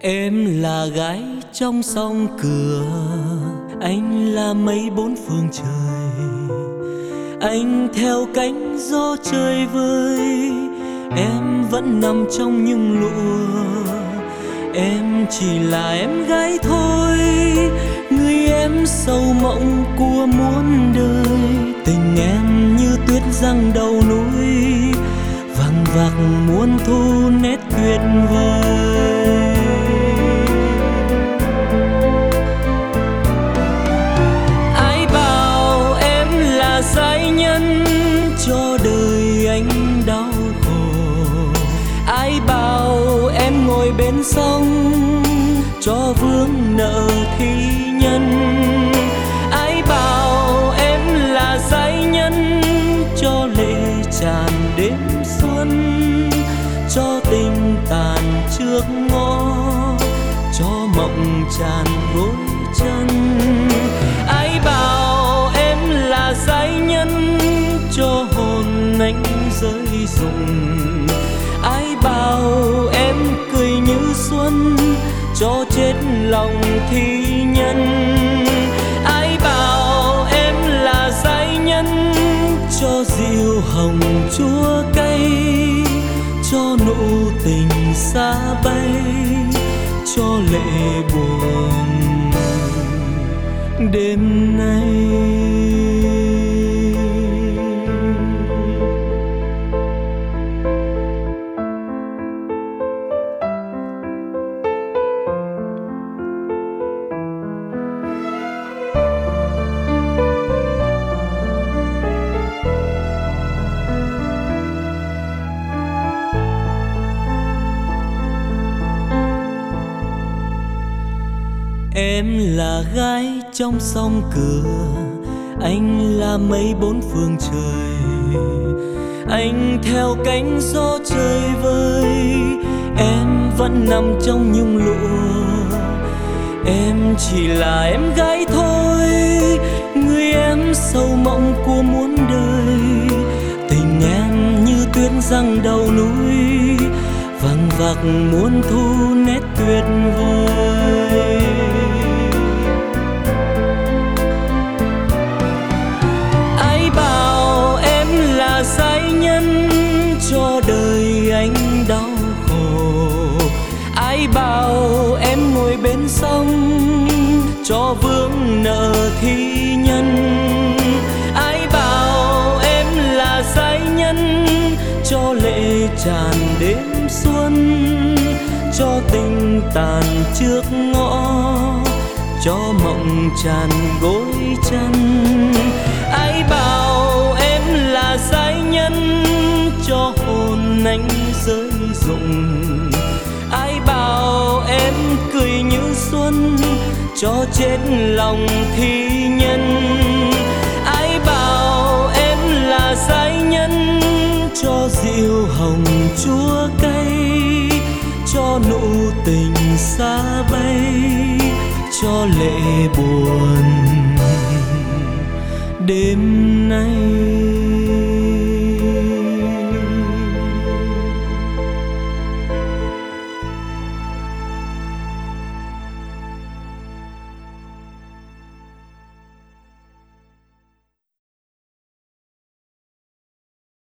Em là gái trong song cửa, anh là mây bốn phương trời. Anh theo cánh gió chơi vơi, em vẫn nằm trong nhung lụa. Em chỉ là em gái thôi, người em sâu mộng của muôn đời. Tình em như tuyết giăng đầu núi, vằng vặc muôn thu nét tuyệt vời. Ai bảo em là giai nhân cho đời anh đau khổ. Ai bảo em ngồi bên sông cho vương nợ thi nhân. Ai bảo em là giai nhân cho lệ tràn đêm xuân, cho tình tàn trước ngõ, cho mộng tràn gối chân. Ai bảo em là giai nhân cho hồn anh rơi rụng. Ai bảo em cười như xuân cho chết lòng thi nhân. Ai bảo em là giai nhân cho diệu hồng chúa cay, cho nụ tình xa bay, cho lệ buồn đêm nay. Em là gái trong song cửa, anh là mây bốn phương trời. Anh theo cánh gió chơi vơi, em vẫn nằm trong nhung lụa. Em chỉ là em gái thôi, người em sâu mộng của muôn đời. Tình em như tuyết giăng đầu núi, vằng vặc muôn thu nét tuyệt vời. Ai bảo em là giai nhân cho đời anh đau khổ. Ai bảo em ngồi bên sông cho vương nợ thi nhân. Ai bảo em là giai nhân cho lệ tràn đêm xuân, cho tình tàn trước ngõ, cho mộng tràn gối chân. Ai bảo em là giai nhân cho hồn anh rơi rụng. Ai bảo em cười như xuân cho chết lòng thi nhân. Ai bảo em là giai nhân cho diệu hồng chúa cay, cho nụ tình xa bay, cho lệ buồn đêm nay.